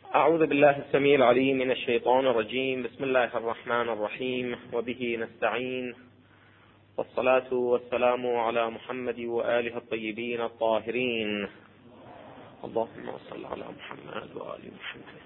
أعوذ بالله السميع العليم من الشيطان الرجيم. بسم الله الرحمن الرحيم، وبه نستعين، والصلاة والسلام على محمد وآله الطيبين الطاهرين. اللهم صل على محمد وآل محمد.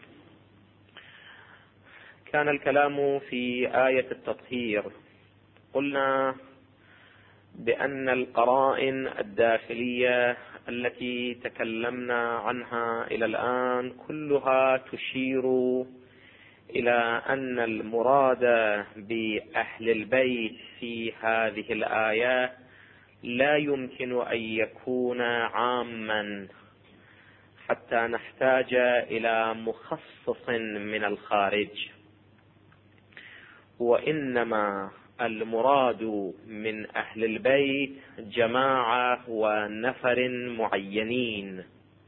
كان الكلام في آية التطهير. قلنا بأن القرائن الداخلية التي تكلمنا عنها إلى الآن كلها تشير إلى أن المراد بأهل البيت في هذه الآية لا يمكن أن يكون عاما حتى نحتاج إلى مخصص من الخارج، وإنما المراد من أهل البيت جماعة ونفر معينين.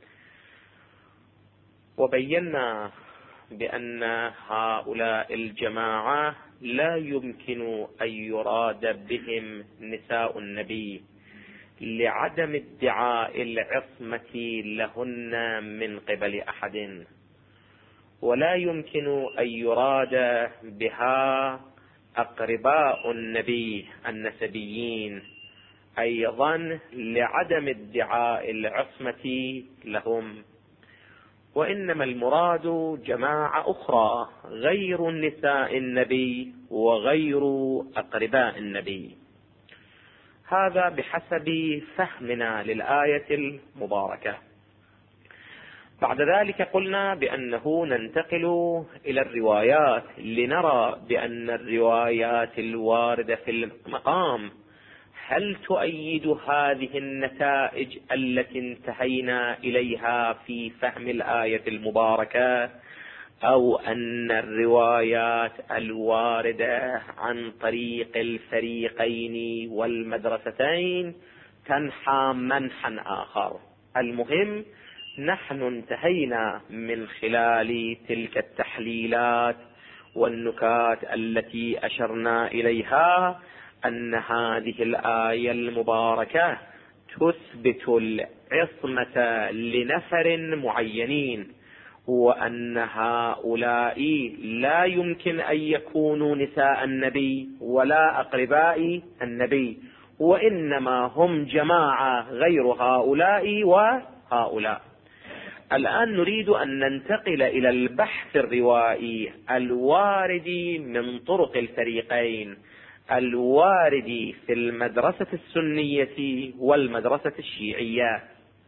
وبينا بأن هؤلاء الجماعة لا يمكن أن يراد بهم نساء النبي لعدم ادعاء العصمة لهن من قبل أحد، ولا يمكن أن يراد بها أقرباء النبي النسبيين أيضا لعدم ادعاء العصمة لهم، وإنما المراد جماعة أخرى غير نساء النبي وغير أقرباء النبي. هذا بحسب فهمنا للآية المباركة. بعد ذلك قلنا بأنه ننتقل إلى الروايات لنرى بأن الروايات الواردة في المقام هل تؤيد هذه النتائج التي انتهينا إليها في فهم الآية المباركة، أو أن الروايات الواردة عن طريق الفريقين والمدرستين تنحى منحا آخر. المهم نحن انتهينا من خلال تلك التحليلات والنكات التي أشرنا إليها أن هذه الآية المباركة تثبت العصمة لنفر معينين، وأن هؤلاء لا يمكن أن يكونوا نساء النبي ولا أقرباء النبي، وإنما هم جماعة غير هؤلاء وهؤلاء. الآن نريد أن ننتقل إلى البحث الروائي الوارد من طرق الفريقين، الوارد في المدرسة السنية والمدرسة الشيعية.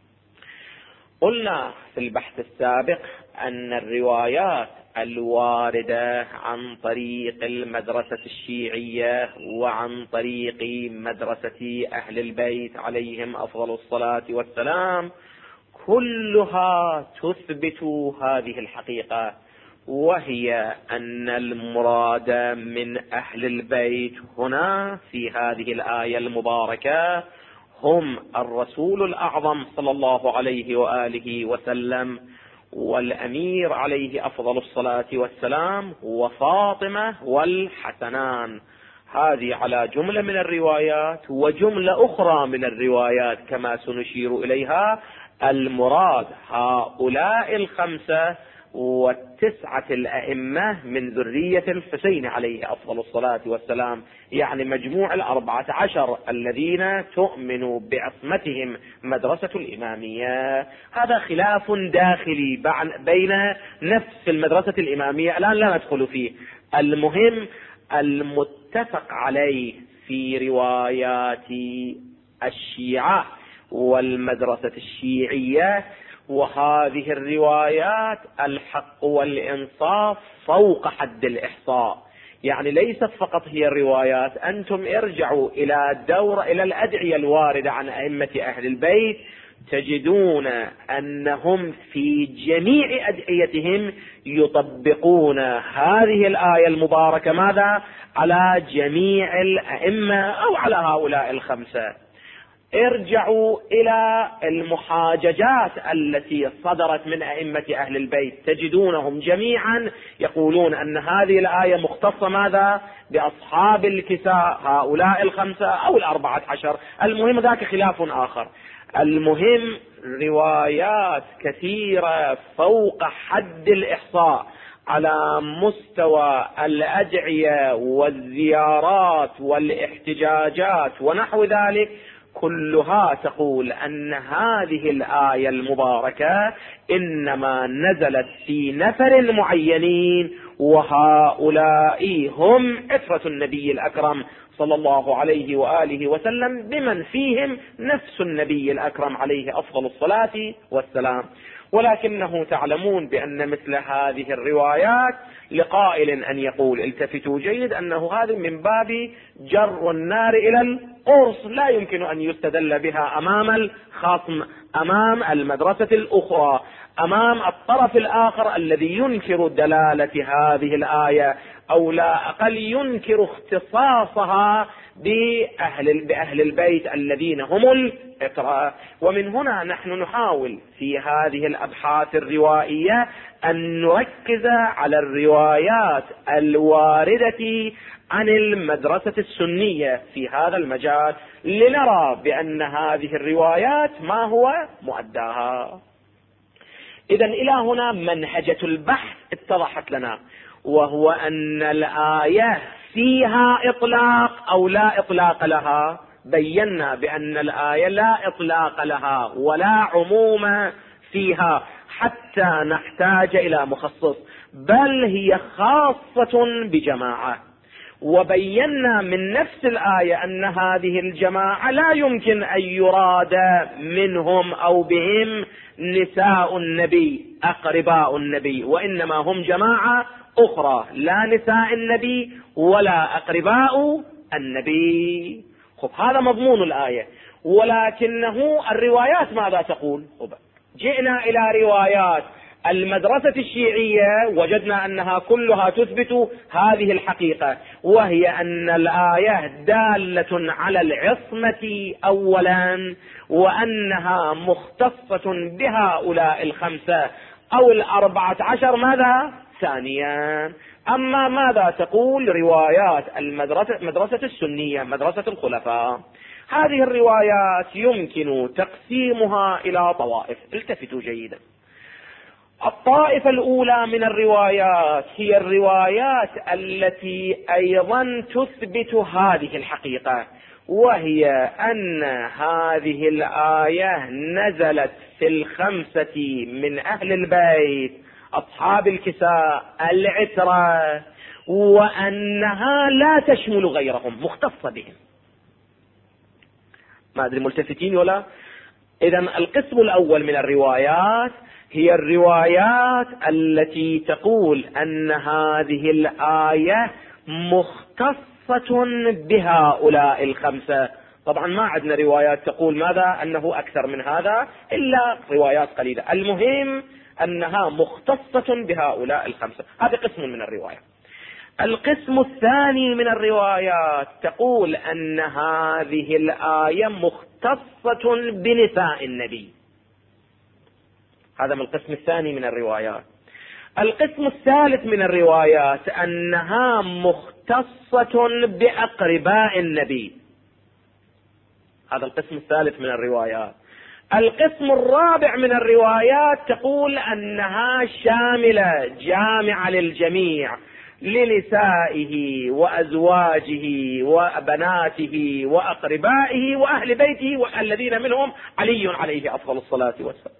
قلنا في البحث السابق أن الروايات الواردة عن طريق المدرسة الشيعية وعن طريق مدرسة أهل البيت عليهم أفضل الصلاة والسلام كلها تثبت هذه الحقيقة، وهي أن المراد من أهل البيت هنا في هذه الآية المباركة هم الرسول الأعظم صلى الله عليه وآله وسلم، والأمير عليه أفضل الصلاة والسلام، وفاطمة والحسنان. هذه على جملة من الروايات، وجملة أخرى من الروايات كما سنشير إليها المراد هؤلاء الخمسة والتسعة الأئمة من ذرية الحسين عليه أفضل الصلاة والسلام، يعني مجموع 14 الذين تؤمن بعصمتهم مدرسة الإمامية. هذا خلاف داخلي بين نفس المدرسة الإمامية، الآن لا ندخل فيه. المهم المتفق عليه في روايات الشيعة والمدرسة الشيعية، وهذه الروايات الحق والإنصاف فوق حد الإحصاء. يعني ليست فقط هي الروايات، أنتم ارجعوا إلى الأدعية الواردة عن أئمة أهل البيت تجدون أنهم في جميع أدعيتهم يطبقون هذه الآية المباركة ماذا؟ على جميع الأئمة أو على هؤلاء الخمسة. ارجعوا إلى المحاججات التي صدرت من أئمة أهل البيت تجدونهم جميعا يقولون أن هذه الآية مختصة ماذا؟ بأصحاب الكساء، هؤلاء الخمسة أو 14. المهم ذاك خلاف آخر. المهم روايات كثيرة فوق حد الإحصاء على مستوى الأدعية والزيارات والاحتجاجات ونحو ذلك، كلها تقول أن هذه الآية المباركة إنما نزلت في نفر معينين، وهؤلاء هم عترة النبي الأكرم صلى الله عليه وآله وسلم، بمن فيهم نفس النبي الأكرم عليه أفضل الصلاة والسلام. ولكنه تعلمون بأن مثل هذه الروايات لقائل أن يقول، التفتوا جيد، أنه هذا من باب جر النار إلى القرص، لا يمكن أن يستدل بها أمام الخصم، أمام المدرسة الأخرى، أمام الطرف الآخر الذي ينكر دلالة هذه الآية، أو لا أقل ينكر اختصاصها بأهل البيت الذين هم الإقراء. ومن هنا نحن نحاول في هذه الأبحاث الروائية أن نركز على الروايات الواردة عن المدرسة السنية في هذا المجال، لنرى بأن هذه الروايات ما هو مؤداها. إذن إلى هنا منهجة البحث اتضحت لنا، وهو أن الآية فيها إطلاق أو لا إطلاق لها. بينا بأن الآية لا إطلاق لها ولا عموم فيها حتى نحتاج إلى مخصص، بل هي خاصة بجماعة. وبينا من نفس الآية أن هذه الجماعة لا يمكن أن يراد منهم أو بهم نساء النبي أقرباء النبي، وإنما هم جماعة أخرى، لا نساء النبي ولا أقرباء النبي. هذا مضمون الآية. ولكنه الروايات ماذا تقول؟ جئنا إلى روايات المدرسة الشيعية وجدنا أنها كلها تثبت هذه الحقيقة، وهي أن الآية دالة على العصمة أولا، وأنها مختصة بهؤلاء الخمسة أو 14 ماذا ثانيا. أما ماذا تقول روايات مدرسة السنية، مدرسة الخلفاء؟ هذه الروايات يمكن تقسيمها إلى طوائف. التفتوا جيدا. الطائفة الأولى من الروايات هي الروايات التي أيضا تثبت هذه الحقيقة، وهي أن هذه الآية نزلت في 5 من أهل البيت أصحاب الكساء العترة، وأنها لا تشمل غيرهم، مختصة بهم. ما أدري ملتفتين ولا؟ إذن القسم الأول من الروايات هي الروايات التي تقول أن هذه الآية مختصة بهؤلاء 5. طبعا ما عندنا روايات تقول ماذا أنه أكثر من هذا، إلا روايات قليلة. المهم أنها مختصة بهؤلاء 5. هذا قسم من الروايات. القسم الثاني من الروايات تقول أن هذه الآية مختصة بنساء النبي. هذا من القسم الثاني من الروايات. القسم الثالث من الروايات أنها مختصة بأقرباء النبي. هذا القسم الثالث من الروايات. القسم الرابع من الروايات تقول أنها شاملة جامعة للجميع، لنسائه وأزواجه وبناته وأقربائه وأهل بيته والذين منهم علي عليه أفضل الصلاة والسلام.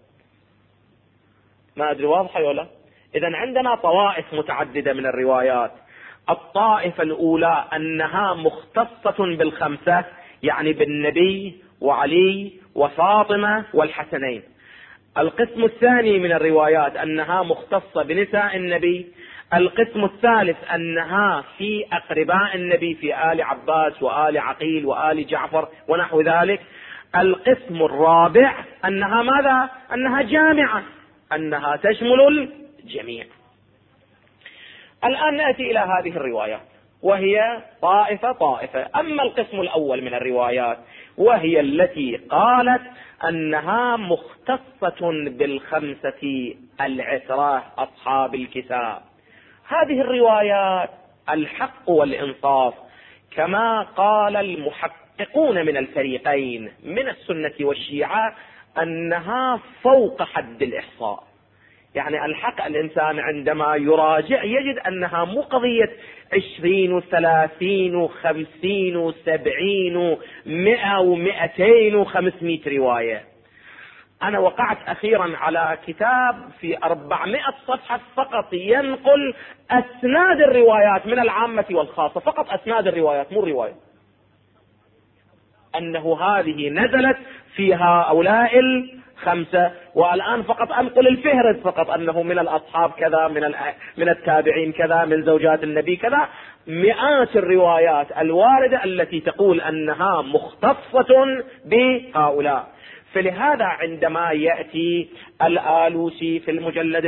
ما أدري واضحة ولا؟ إذن عندنا طوائف متعددة من الروايات. الطائفة الأولى أنها مختصة بال5، يعني بالنبي وعلي وفاطمة والحسنين. القسم الثاني من الروايات أنها مختصة بنساء النبي. القسم الثالث أنها في أقرباء النبي، في آل عباس وآل عقيل وآل جعفر ونحو ذلك. القسم الرابع أنها ماذا؟ أنها جامعة، أنها تشمل الجميع. الآن نأتي إلى هذه الروايات، وهي طائفة. أما القسم الأول من الروايات وهي التي قالت أنها مختصة بال5 العترة أصحاب الكساء، هذه الروايات الحق والإنصاف كما قال المحققون من الفريقين من السنة والشيعة أنها فوق حد الإحصاء. يعني الحق الإنسان عندما يراجع يجد أنها مو قضية 20 و30 و50 و70 و100 و200 و500 رواية. أنا وقعت أخيرا على كتاب في 400 صفحة فقط ينقل أسناد الروايات من العامة والخاصة، فقط أسناد الروايات مو الرواية، أنه هذه نزلت في هؤلاء الخمسة، والآن فقط أنقل الفهرس فقط أنه من الأصحاب كذا، من التابعين كذا، من زوجات النبي كذا. مئات الروايات الواردة التي تقول أنها مختصة بهؤلاء. فلهذا عندما يأتي الآلوسي في المجلد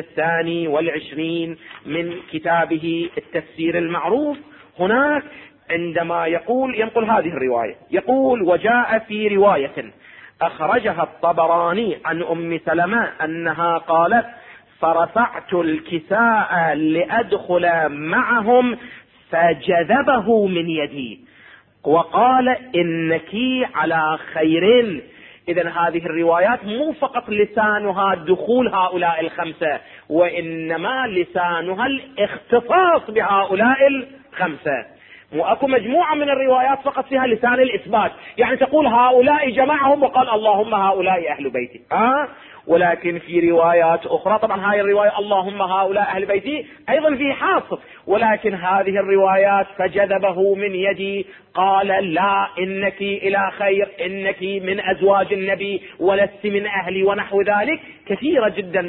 22 من كتابه التفسير المعروف، هناك عندما ينقل هذه الرواية، يقول: وجاء في رواية أخرجها الطبراني عن أم سلمة أنها قالت: فرفعت الكساء لأدخل معهم فجذبه من يدي وقال: إنك على خير. إذن هذه الروايات مو فقط لسانها دخول هؤلاء الخمسة، وإنما لسانها الاختصاص بهؤلاء الخمسة. مو اكو مجموعة من الروايات فقط فيها لسان الإثبات، يعني تقول هؤلاء جمعهم وقال اللهم هؤلاء أهل بيتي، ولكن في روايات أخرى، طبعا هاي الرواية اللهم هؤلاء أهل بيتي أيضا في حاصر، ولكن هذه الروايات فجذبه من يدي، قال: لا، إنك إلى خير، إنك من أزواج النبي ولست من أهلي، ونحو ذلك، كثيرة جدا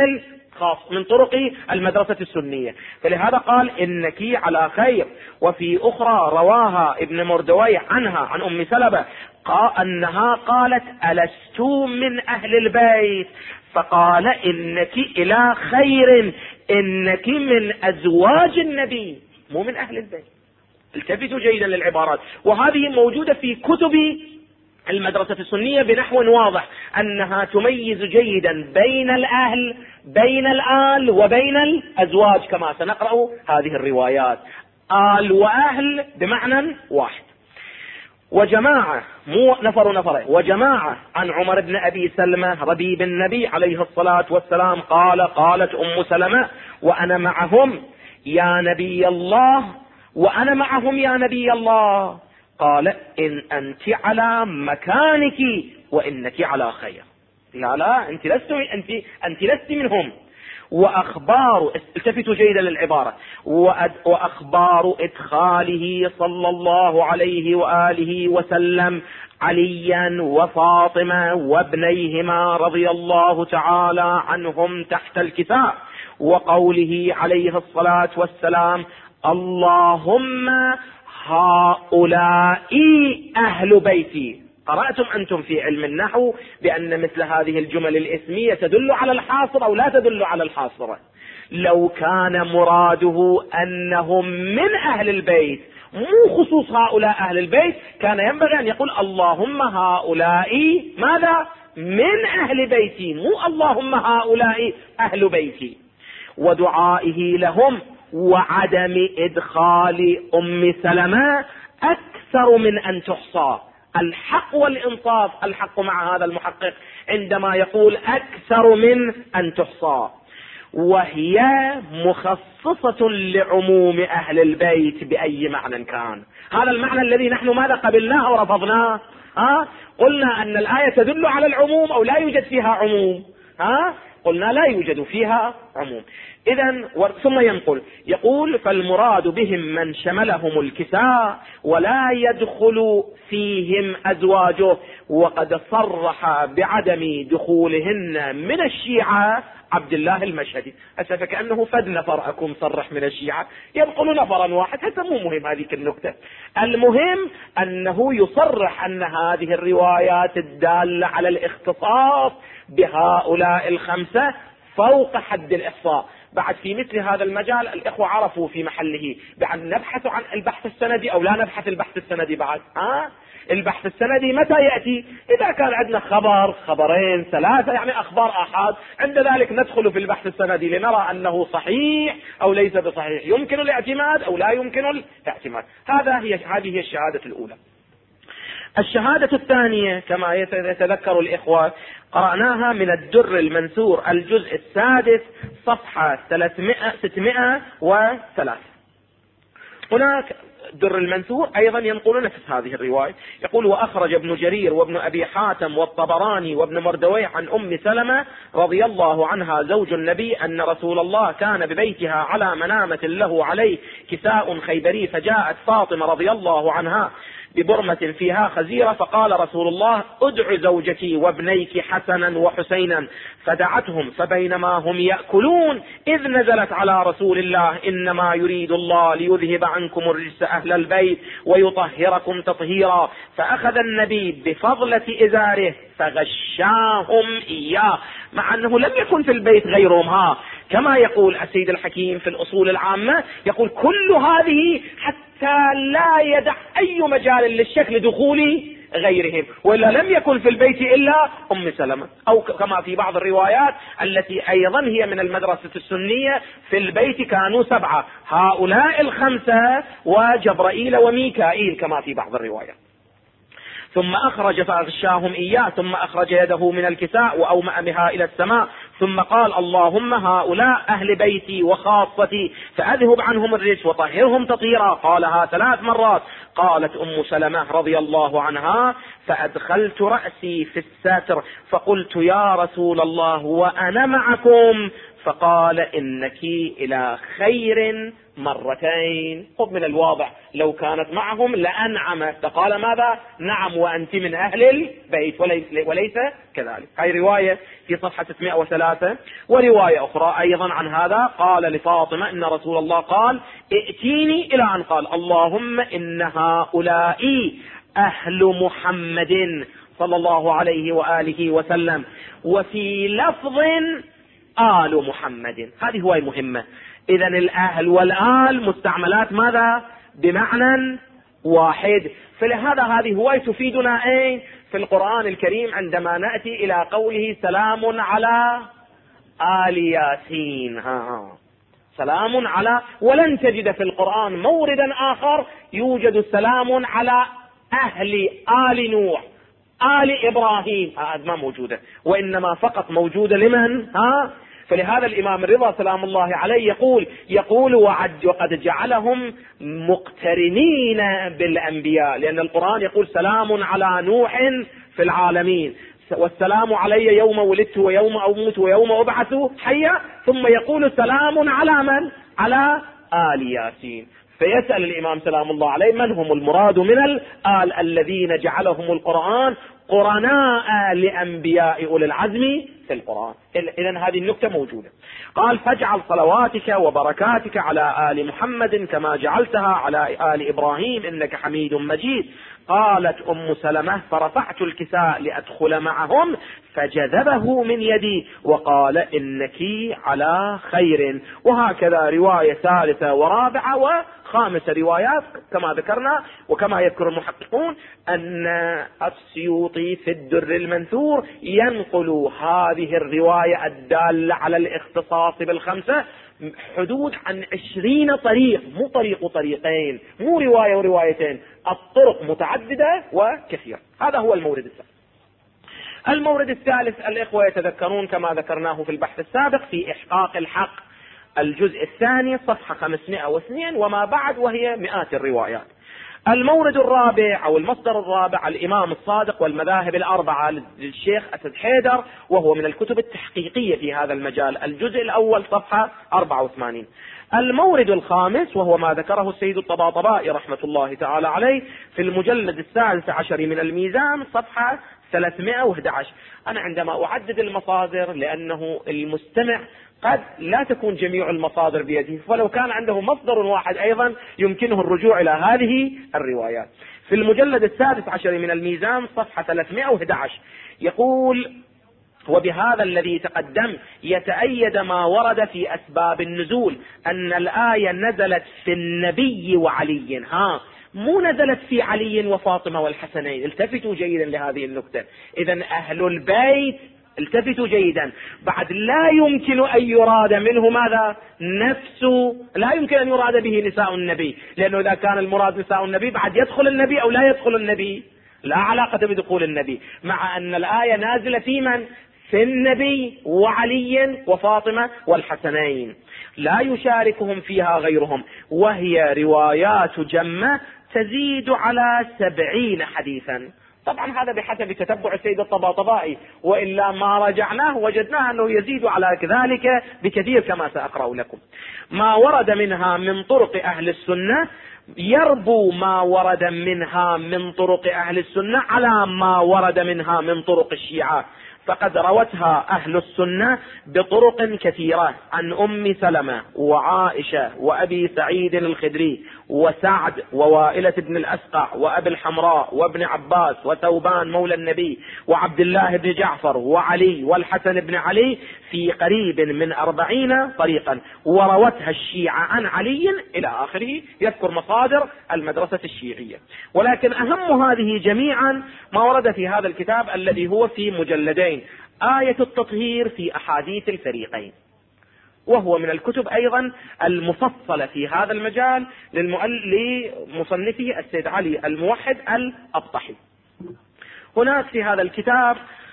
من طرق المدرسة السنية. فلهذا قال: إنك على خير. وفي أخرى رواها ابن مردويه عنها عن أم سلمة أنها قالت: ألست من أهل البيت؟ فقال: إنك إلى خير، إنك من أزواج النبي، مو من أهل البيت. التفتوا جيدا للعبارات، وهذه موجودة في كتب المدرسة السنية بنحو واضح، أنها تميز جيدا بين الآل وبين الأزواج، كما سنقرأ هذه الروايات. آل وأهل بمعنى واحد. وجماعة، مو نفر، وجماعة عن عمر بن أبي سلمة ربيب النبي عليه الصلاة والسلام قالت أم سلمة: وأنا معهم يا نبي الله، وأنا معهم يا نبي الله. قال: إن أنت على مكانك وإنك على خير. لا، أنت لست منهم. وأخبار، التفتوا جيدا للعبارة، وأخبار إدخاله صلى الله عليه وآله وسلم عليا وفاطمة وابنيهما رضي الله تعالى عنهم تحت الكساء، وقوله عليه الصلاة والسلام: اللهم هؤلاء أهل بيتي. قرأتم أنتم في علم النحو بأن مثل هذه الجمل الاسمية تدل على الحاصر أو لا تدل على الحاصر. لو كان مراده أنهم من أهل البيت، مو خصوص هؤلاء أهل البيت، كان ينبغي أن يقول: اللهم هؤلاء ماذا؟ من أهل بيتي، مو اللهم هؤلاء أهل بيتي. ودعائه لهم وعدم إدخال أم سلمة أكثر من أن تحصى. الحق والإنصاف، الحق مع هذا المحقق عندما يقول أكثر من أن تحصى، وهي مخصصة لعموم أهل البيت بأي معنى كان. هذا المعنى الذي نحن ماذا قبلناه ورفضناه؟ قلنا أن الآية تدل على العموم أو لا يوجد فيها عموم؟ قلنا لا يوجد فيها عموم. إذن ثم يقول: فالمراد بهم من شملهم الكساء ولا يدخل فيهم أزواجه. وقد صرح بعدم دخولهن من الشيعة عبد الله المشهدي. أسف كأنه فد نفر أكون صرح من الشيعة، ينقل نفرا واحد، هذا مو مهم هذه النكتة. المهم أنه يصرح أن هذه الروايات الدالة على الاختصاص بهؤلاء الخمسة فوق حد الإحصاء. بعد في مثل هذا المجال الإخوة عرفوا في محله، بعد نبحث عن البحث السندي أو لا نبحث البحث السندي بعد. البحث السندي متى يأتي؟ إذا كان عندنا خبر، خبرين، ثلاثة، يعني أخبار آحاد، عند ذلك ندخل في البحث السندي لنرى أنه صحيح أو ليس بصحيح، يمكن الاعتماد أو لا يمكن الاعتماد. هذه هي الشهادة الأولى. الشهادة الثانية كما يتذكر الإخوة قرأناها من الدر المنثور الجزء السادس صفحة 603. هناك در المنثور أيضا ينقل نفس هذه الرواية، يقول: وأخرج ابن جرير وابن أبي حاتم والطبراني وابن مردويه عن أم سلمة رضي الله عنها زوج النبي أن رسول الله كان ببيتها على منامة له عليه كساء خيبري، فجاءت فاطمة رضي الله عنها ببرمة فيها خزيرة، فقال رسول الله: ادع زوجك وابنيك حسنا وحسينا، فدعتهم، فبينما هم يأكلون إذ نزلت على رسول الله: إنما يريد الله ليذهب عنكم الرجس أهل البيت ويطهركم تطهيرا، فأخذ النبي بفضلة إزاره فغشاهم إياه، مع أنه لم يكن في البيت غيرهم. كما يقول السيد الحكيم في الأصول العامة، يقول: كل هذه حتى لا يدع أي مجال للشك لدخول غيرهم، وإلا لم يكن في البيت إلا أم سلمة، أو كما في بعض الروايات التي أيضا هي من المدرسة السنية: في البيت كانوا 7، هؤلاء 5 وجبرائيل وميكائيل كما في بعض الروايات. ثم أخرج فأغشاهم إياه، ثم أخرج يده من الكساء وأومأ بها إلى السماء، ثم قال: اللهم هؤلاء أهل بيتي وخاصتي فأذهب عنهم الرجس وطهرهم تطهيرا. قالها 3 مرات. قالت أم سلمة رضي الله عنها: فأدخلت رأسي في الستر فقلت: يا رسول الله وأنا معكم، فقال: إنك إلى خير مرتين. خذ من الواضح لو كانت معهم لأنعم، فقال ماذا؟ نعم وأنت من أهل البيت، وليس كذلك. هاي رواية في صفحة 603. ورواية أخرى أيضا عن هذا، قال لفاطمة إن رسول الله قال: ائتيني، إلى أن قال: اللهم إن هؤلاء أهل محمد صلى الله عليه وآله وسلم، وفي لفظ آل محمد. هذه هواية مهمة. إذن الأهل والآل مستعملات ماذا؟ بمعنى واحد. فلهذا هذه هواية تفيدنا في القرآن الكريم عندما نأتي إلى قوله: سلام على آل ياسين. سلام على، ولن تجد في القرآن موردا آخر يوجد السلام على أهل آل نوح، آل إبراهيم، هذا ما موجودة، وإنما فقط موجودة لمن؟ فلهذا الإمام الرضا سلام الله عليه يقول وقد جعلهم مقترنين بالأنبياء، لأن القرآن يقول: سلام على نوح في العالمين، والسلام علي يوم ولدت ويوم أموت ويوم أبعث حيا، ثم يقول: سلام على من؟ على آل ياسين. فيسأل الإمام سلام الله عليه: من هم المراد من الآل الذين جعلهم القرآن قرناء لأنبياء أولي العزم في القرآن؟ إذن هذه النكتة موجودة. قال: فاجعل صلواتك وبركاتك على آل محمد كما جعلتها على آل إبراهيم إنك حميد مجيد. قالت أم سلمة: فرفعت الكساء لأدخل معهم فجذبه من يدي وقال: إنك على خير. وهكذا رواية 3 ورابعة وخامسة روايات كما ذكرنا، وكما يذكر المحققون أن السيوطي في الدر المنثور ينقل هذه الرواية الدالة على الاختصاص ب5 حدود عن 20 طريق، مو طريق وطريقين، مو رواية وروايتين، الطرق متعددة وكثيرة. هذا هو المورد الثالث. المورد الثالث الإخوة يتذكرون كما ذكرناه في البحث السابق في إحقاق الحق الجزء الثاني صفحة 502 وما بعد، وهي مئات الروايات. المورد الرابع أو المصدر الرابع الإمام الصادق والمذاهب الأربعة للشيخ أسد حيدر، وهو من الكتب التحقيقية في هذا المجال، الجزء الأول صفحة 84. المورد الخامس وهو ما ذكره السيد الطباطبائي رحمة الله تعالى عليه في المجلد 16 من الميزان صفحة 311. أنا عندما أعدد المصادر، لأنه المستمع قد لا تكون جميع المصادر بيده، ولو كان عنده مصدر واحد أيضا يمكنه الرجوع إلى هذه الروايات. في المجلد 16 من الميزان صفحة 311 يقول: وبهذا الذي تقدم يتأيد ما ورد في أسباب النزول أن الآية نزلت في النبي وعلي، مو نزلت في علي وفاطمة والحسنين. التفتوا جيدا لهذه النكتة. إذن أهل البيت، التفتوا جيدا، بعد لا يمكن أن يراد منه ماذا؟ نفسه، لا يمكن أن يراد به نساء النبي، لأنه إذا كان المراد نساء النبي بعد يدخل النبي أو لا يدخل النبي؟ لا علاقة بدخول النبي، مع أن الآية نازلة في من؟ في النبي وعلي وفاطمة والحسنين، لا يشاركهم فيها غيرهم، وهي روايات جمة تزيد على 70 حديثا. طبعا هذا بحسب تتبع السيد الطباطبائي، وإلا ما رجعناه وجدناه أنه يزيد على ذلك بكثير كما سأقرأ لكم. ما ورد منها من طرق أهل السنة يربو ما ورد منها من طرق أهل السنة على ما ورد منها من طرق الشيعة، فقد روتها أهل السنة بطرق كثيرة عن أم سلمة وعائشة وأبي سعيد الخدري وسعد ووائلة بن الأسقع وأبي الحمراء وابن عباس وثوبان مولى النبي وعبد الله بن جعفر وعلي والحسن بن علي في قريب من 40 طريقا، وروتها الشيعة عن علي إلى آخره، يذكر مصادر المدرسة الشيعية. ولكن أهم هذه جميعا ما ورد في هذا الكتاب الذي هو في مجلدين، آية التطهير في أحاديث الفريقين، وهو من الكتب أيضا المفصلة في هذا المجال لمصنفه السيد علي الموحد الأبطحي. هناك في هذا الكتاب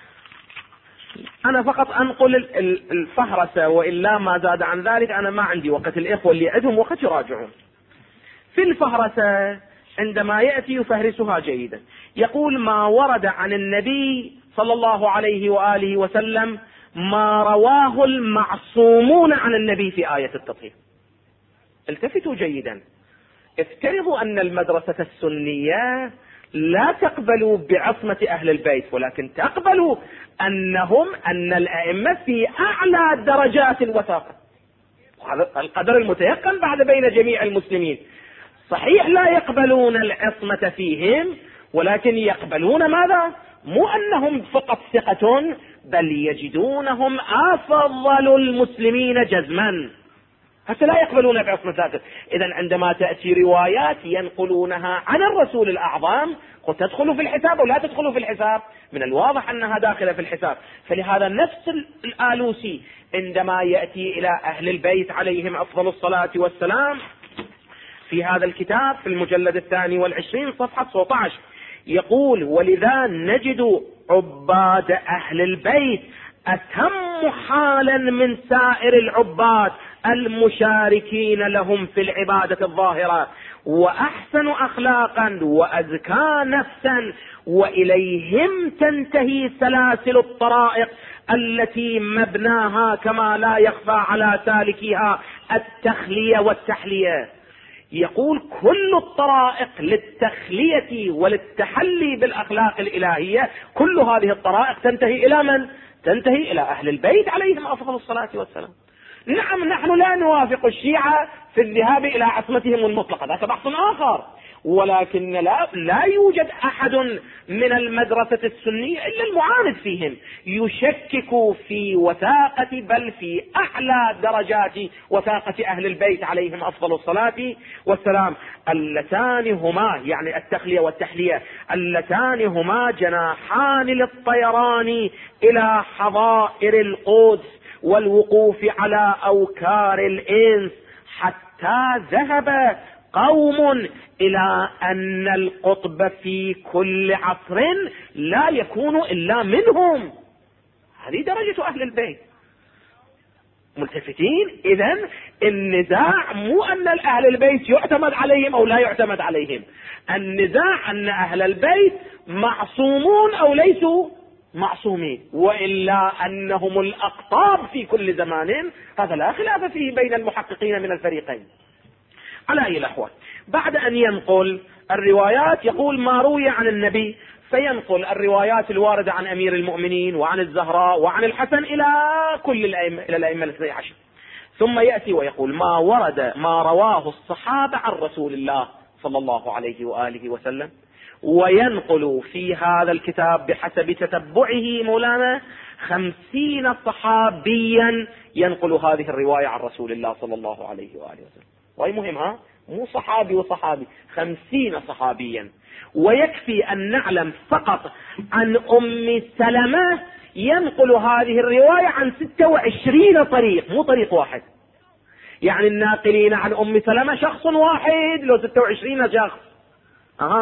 أنا فقط أنقل الفهرسة، وإلا ما زاد عن ذلك أنا ما عندي وقت، الإخوة اللي عندهم وقت يراجعون. في الفهرسة عندما يأتي يفهرسها جيدا، يقول ما ورد عن النبي صلى الله عليه وآله وسلم ما رواه المعصومون عن النبي في آية التطهير. التفتوا جيدا، افترضوا أن المدرسة السنية لا تقبلوا بعصمة أهل البيت، ولكن تقبلوا أن الأئمة في أعلى درجات الوثاقة، وهذا القدر المتيقن بعد بين جميع المسلمين. صحيح لا يقبلون العصمة فيهم، ولكن يقبلون ماذا؟ مو أنهم فقط ثقة، بل يجدونهم أفضل المسلمين جزما، حتى لا يقبلون بعصمة ذاته. إذن عندما تأتي روايات ينقلونها عن الرسول الأعظم، قد تدخل في الحساب ولا تدخل في الحساب، من الواضح أنها داخلة في الحساب. فلهذا نفس الآلوسي عندما يأتي إلى أهل البيت عليهم أفضل الصلاة والسلام في هذا الكتاب في المجلد 22 صفحة 16 يقول: ولذا نجد عباد أهل البيت أتم حالا من سائر العباد المشاركين لهم في العبادة الظاهرة، وأحسن أخلاقا وأزكى نفسا، وإليهم تنتهي سلاسل الطرائق التي مبناها كما لا يخفى على سالكيها التخلية والتحلية. يقول كل الطرائق للتخلية وللتحلي بالأخلاق الإلهية، كل هذه الطرائق تنتهي إلى من؟ تنتهي إلى أهل البيت عليهم أفضل الصلاة والسلام. نعم، نحن لا نوافق الشيعة في الذهاب إلى عصمتهم المطلقة، هذا بحث آخر، ولكن لا يوجد أحد من المدرسة السنية إلا المعاند فيهم يشكك في وثاقة، بل في أعلى درجات وثاقة أهل البيت عليهم أفضل الصلاة والسلام، اللتان هما يعني التخلية والتحلية، اللتان هما جناحان للطيران إلى حظائر القدس والوقوف على أوكار الإنس، حتى ذهب قوم إلى أن القطب في كل عصر لا يكون إلا منهم. هذه درجة أهل البيت. ملتفتين؟ إذن النزاع مو أن أهل البيت يعتمد عليهم أو لا يعتمد عليهم، النزاع أن أهل البيت معصومون أو ليسوا معصومين، وإلا أنهم الأقطاب في كل زمان، هذا لا خلاف فيه بين المحققين من الفريقين. على أي الأحوال، بعد أن ينقل الروايات يقول ما روي عن النبي، فينقل الروايات الواردة عن أمير المؤمنين وعن الزهراء وعن الحسن إلى كل الأئمة، إلى الأئمة 12، ثم يأتي ويقول ما رواه الصحابة عن رسول الله صلى الله عليه وآله وسلم، وينقل في هذا الكتاب بحسب تتبعه مولانا 50 صحابيا ينقل هذه الرواية عن رسول الله صلى الله عليه وآله وسلم. وهي مهمة، مو صحابي وصحابي، 50 صحابيا. ويكفي أن نعلم فقط عن أم سلمة ينقل هذه الرواية عن 26 طريق، مو طريق واحد، يعني الناقلين عن أم سلمة شخص واحد لو 26 شخص.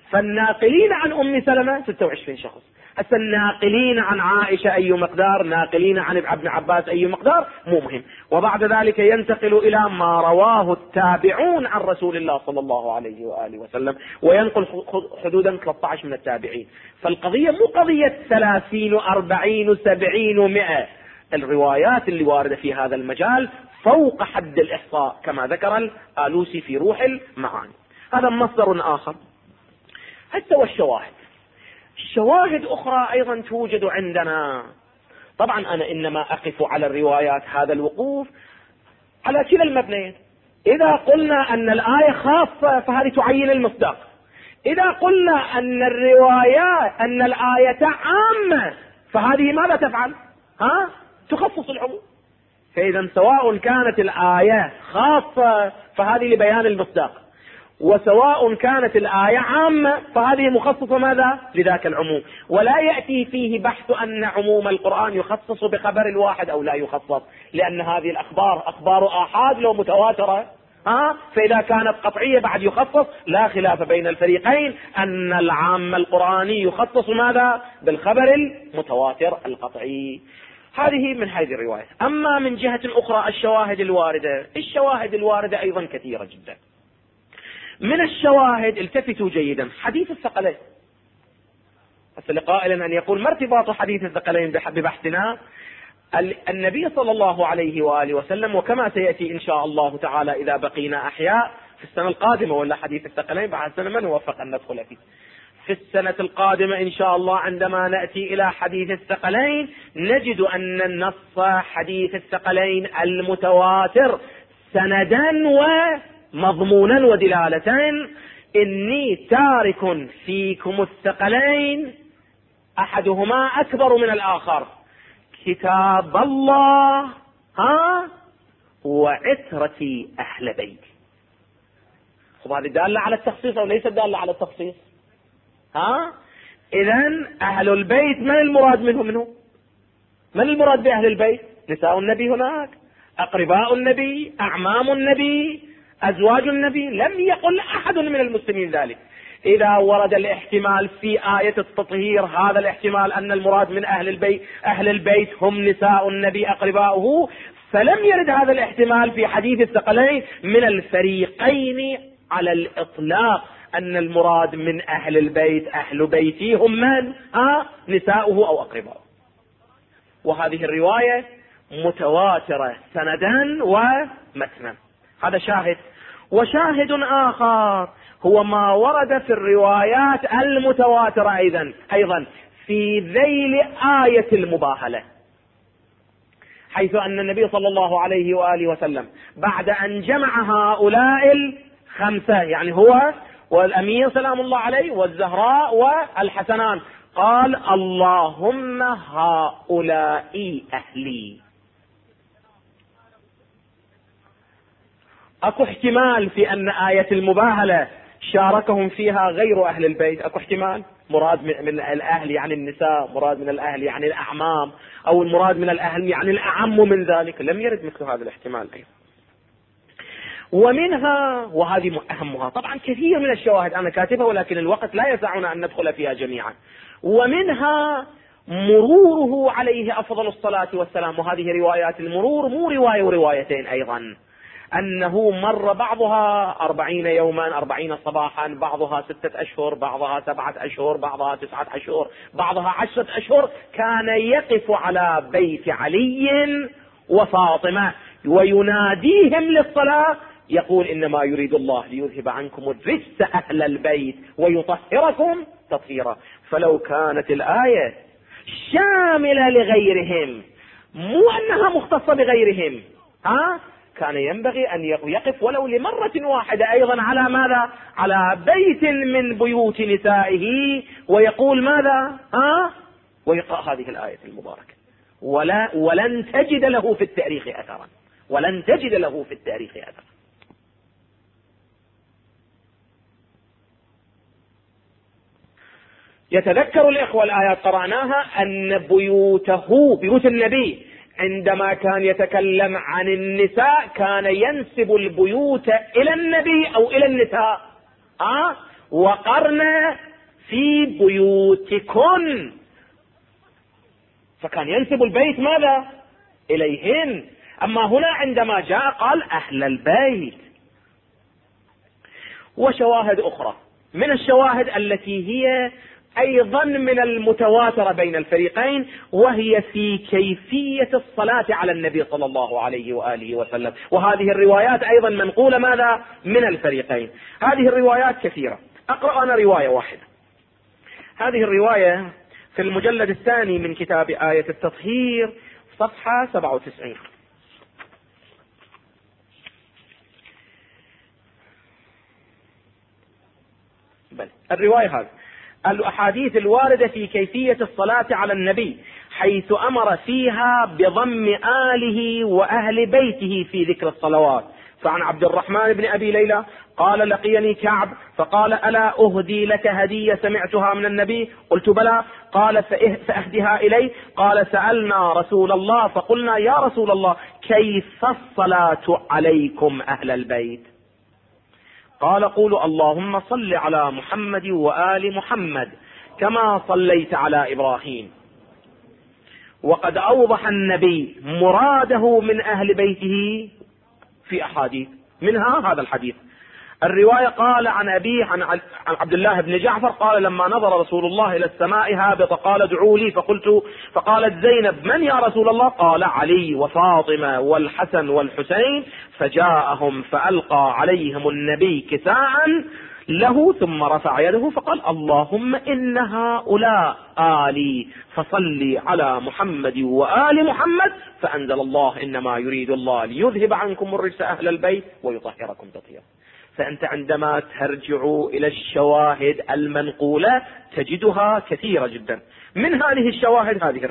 فالناقلين عن أم سلمة 26 شخص. هسه الناقلين عن عائشة أي مقدار، ناقلين عن ابن عباس أي مقدار، مو مهم. وبعد ذلك ينتقل إلى ما رواه التابعون عن رسول الله صلى الله عليه وآله وسلم، وينقل حدودا 13 من التابعين. فالقضية مو قضية 30 40 70 100، الروايات اللي واردة في هذا المجال فوق حد الإحصاء كما ذكر الآلوسي في روح المعاني. هذا مصدر آخر. هسه والشواهد، شواهد أخرى أيضا توجد عندنا. طبعا أنا إنما أقف على الروايات هذا الوقوف على كلا المبنيين. إذا قلنا أن الآية خاصة فهذه تعين المصداق، إذا قلنا أن الروايات أن الآية عامة فهذه ماذا تفعل؟ تخصص العموم. فإذا سواء كانت الآية خاصة فهذه لبيان المصداق، وسواء كانت الآية عامة فهذه مخصصة ماذا؟ لذاك العموم. ولا يأتي فيه بحث أن عموم القرآن يخصص بخبر الواحد أو لا يخصص، لأن هذه الأخبار أخبار آحاد لو متواترة، فإذا كانت قطعية بعد يخصص. لا خلاف بين الفريقين أن العام القرآني يخصص ماذا؟ بالخبر المتواتر القطعي. هذه من هذه الرواية. أما من جهة أخرى الشواهد الواردة، الشواهد الواردة أيضا كثيرة جدا. من الشواهد التفتوا جيدا حديث الثقلين. لقائل أن يقول ما ارتباط حديث الثقلين ببحثنا؟ النبي صلى الله عليه وآله وسلم، وكما سيأتي إن شاء الله تعالى إذا بقينا أحياء في السنة القادمة، ولا حديث الثقلين بعد سنة من نوفق أن ندخل فيه في السنة القادمة إن شاء الله، عندما نأتي إلى حديث الثقلين نجد أن النص حديث الثقلين المتواتر سندا ومضمونا ودلالتين: إني تارك فيكم الثقلين أحدهما أكبر من الآخر، كتاب الله وعترتي أهل بيتي. هذه دالة على التخصيص أو ليست دالة على التخصيص؟ إذن أهل البيت من المراد منه؟ من المراد بأهل البيت؟ نساء النبي هناك، أقرباء النبي، أعمام النبي، أزواج النبي. لم يقل أحد من المسلمين ذلك. إذا ورد الاحتمال في آية التطهير، هذا الاحتمال أن المراد من أهل البيت هم نساء النبي أقرباؤه، فلم يرد هذا الاحتمال في حديث الثقلين من الفريقين على الإطلاق أن المراد من أهل البيت أهل بيتي هم من؟ نساؤه أو أقرباؤه. وهذه الرواية متواترة سندا ومتنا. هذا شاهد. وشاهد آخر هو ما ورد في الروايات المتواترة أيضا في ذيل آية المباهلة، حيث أن النبي صلى الله عليه وآله وسلم بعد أن جمع هؤلاء الخمسة، يعني هو والأمين سلام الله عليه والزهراء والحسنان، قال: اللهم هؤلاء أهلي. أكو احتمال في أن آية المباهلة شاركهم فيها غير أهل البيت؟ أكو احتمال مراد من الأهل يعني النساء، مراد من الأهل يعني الأعمام، أو المراد من الأهل يعني الأعم من ذلك. لم يرد مثل هذا الاحتمال أيضا. ومنها، وهذه أهمها طبعا، كثير من الشواهد أنا كاتبها ولكن الوقت لا يسعنا أن ندخل فيها جميعا. ومنها مروره عليه أفضل الصلاة والسلام، وهذه روايات المرور مو رواية وروايتين أيضا، أنه مر بعضها 40 يوما 40 صباحا، بعضها 6 أشهر، بعضها 7 أشهر، بعضها 9 أشهر، بعضها 10 أشهر، كان يقف على بيت علي وفاطمة ويناديهم للصلاة، يقول: إنما يريد الله ليذهب عنكم الرجس أهل البيت ويطهركم تطهيرا. فلو كانت الآية شاملة لغيرهم، مو أنها مختصة بغيرهم، كان ينبغي أن يقف ولو لمرة واحدة أيضا على ماذا؟ على بيت من بيوت نسائه، ويقول ماذا؟ ويقرأ هذه الآية المباركة. ولن تجد له في التاريخ أثرا، ولن تجد له في التاريخ أثرا. يتذكر الإخوة الآيات قرأناها أن بيوت النبي عندما كان يتكلم عن النساء كان ينسب البيوت إلى النبي أو إلى النساء، وقرن في بيوتكن، فكان ينسب البيت ماذا؟ إليهن. أما هنا عندما جاء قال أهل البيت. وشواهد أخرى من الشواهد التي هي أيضا من المتواترة بين الفريقين، وهي في كيفية الصلاة على النبي صلى الله عليه وآله وسلم، وهذه الروايات أيضا منقولة ماذا؟ من الفريقين. هذه الروايات كثيرة، أقرأ أنا رواية واحدة. هذه الرواية في المجلد الثاني من كتاب آية التطهير صفحة 97. الرواية هذه الأحاديث الواردة في كيفية الصلاة على النبي، حيث أمر فيها بضم آله وأهل بيته في ذكر الصلوات. فعن عبد الرحمن بن أبي ليلى قال لقيني كعب فقال ألا أهدي لك هدية سمعتها من النبي؟ قلت بلى. قال فأهدها إلي. قال سألنا رسول الله فقلنا يا رسول الله كيف الصلاة عليكم أهل البيت؟ قال قولوا اللهم صل على محمد وآل محمد كما صليت على إبراهيم. وقد أوضح النبي مراده من أهل بيته في أحاديث، منها هذا الحديث. الرواية قال عن أبيه عن عبد الله بن جعفر قال لما نظر رسول الله إلى السماء هابط قال ادعوا لي، فقالت زينب من يا رسول الله؟ قال علي وفاطمة والحسن والحسين. فجاءهم فألقى عليهم النبي كساء له ثم رفع يده فقال اللهم إن هؤلاء آلي فصلي على محمد وآل محمد. فأنزل الله إنما يريد الله ليذهب عنكم الرجس أهل البيت ويطهركم تطهيرا. فأنت عندما ترجع إلى الشواهد المنقولة تجدها كثيرة جدا. من هذه الشواهد هذه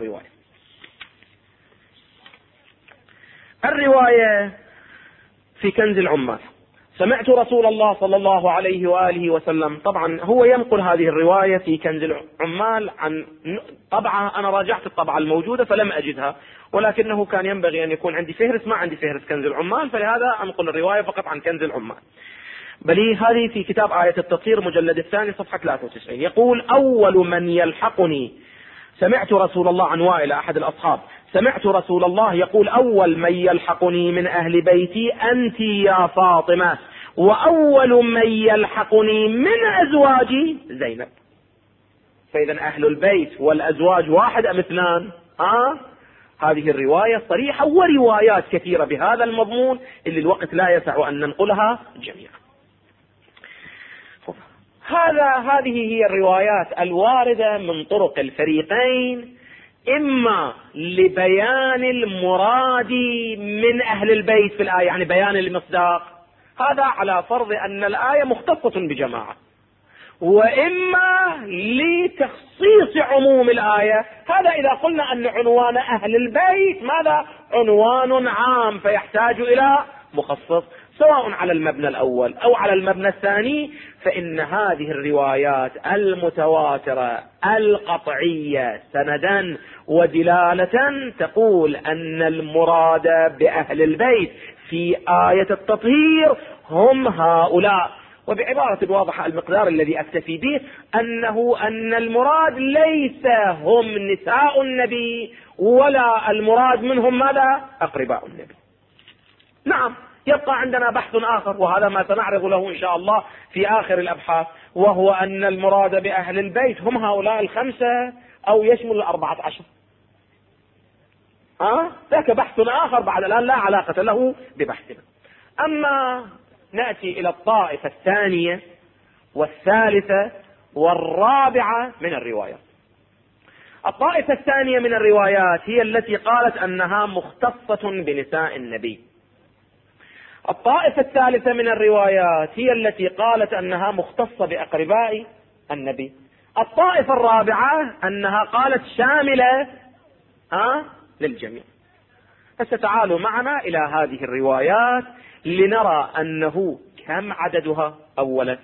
الرواية في كنز العمال. سمعت رسول الله صلى الله عليه وآله وسلم، طبعا هو ينقل هذه الرواية في كنز العمال عن طبعة، أنا راجعت الطبعة الموجودة فلم أجدها، ولكنه كان ينبغي أن يكون عندي فهرس، ما عندي فهرس كنز العمال، فلهذا أنقل الرواية فقط عن كنز العمال. بل هذه في كتاب آية التطهير مجلد الثاني صفحة 93. يقول أول من يلحقني، سمعت رسول الله عن وائل أحد الأصحاب، سمعت رسول الله يقول أول من يلحقني من أهل بيتي أنت يا فاطمة، وأول من يلحقني من أزواجي زينب. فإذا أهل البيت والأزواج واحد أم اثنان؟ هذه الرواية صريحة، وروايات كثيرة بهذا المضمون اللي الوقت لا يسع أن ننقلها جميعا. هذه هي الروايات الواردة من طرق الفريقين، إما لبيان المراد من أهل البيت في الآية، يعني بيان المصداق، هذا على فرض أن الآية مختصة بجماعة، وإما لتخصيص عموم الآية، هذا إذا قلنا أن عنوان أهل البيت ماذا؟ عنوان عام فيحتاج إلى مخصص، سواء على المبنى الأول أو على المبنى الثاني. فإن هذه الروايات المتواترة القطعية سندا ودلالة تقول أن المراد بأهل البيت في آية التطهير هم هؤلاء. وبعبارة واضحة المقدار الذي أكتفي به أن المراد ليس هم نساء النبي، ولا المراد منهم ماذا؟ أقرباء النبي. نعم، يبقى عندنا بحث آخر، وهذا ما سنعرض له إن شاء الله في آخر الأبحاث، وهو أن المراد بأهل البيت هم هؤلاء الخمسة أو يشمل 14. ذاك بحث آخر بعد الآن لا علاقة له ببحثنا. أما نأتي إلى الطائفة الثانية والثالثة والرابعة من الروايات. الطائفة الثانية من الروايات هي التي قالت أنها مختصة بنساء النبي. الطائفة الثالثة من الروايات هي التي قالت أنها مختصة بأقرباء النبي. الطائفة الرابعة أنها قالت شاملة للجميع. فستعالوا معنا إلى هذه الروايات لنرى أنه كم عددها أولا،